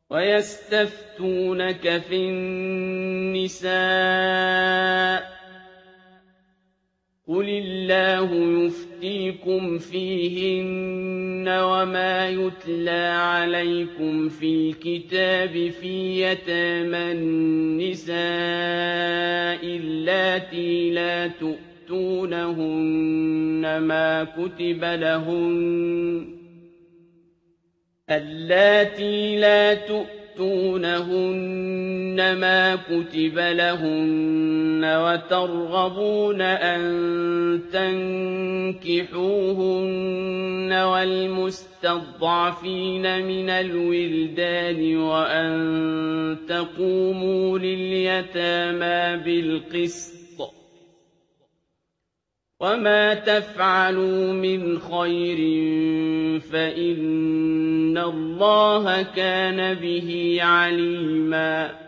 وَيَسْتَفْتُونَكَ فِي النِّسَاءِ قُلِ اللَّهُ يُفْتِيكُمْ فِيهِنَّ وَمَا يُتْلَىٰ عَلَيْكُمْ فِي الْكِتَابِ فِي يَتَامَى النِّسَاءِ اللَّاتِي لَا تُؤْتُونَهُنَّ مَا كُتِبَ لَهُنَّ وَتَرْغَبُونَ أَن تَنكِحُوهُنَّ وَالْمُسْتَضْعَفِينَ مِنَ الْوِلْدَانِ وَأَن تَقُومُوا لِلْيَتَامَىٰ بِالْقِسْطِ ۚ وَمَا تَفْعَلُوا مِنْ خَيْرٍ فَإِنَّ اللَّهَ كَانَ بِهِ عَلِيمًا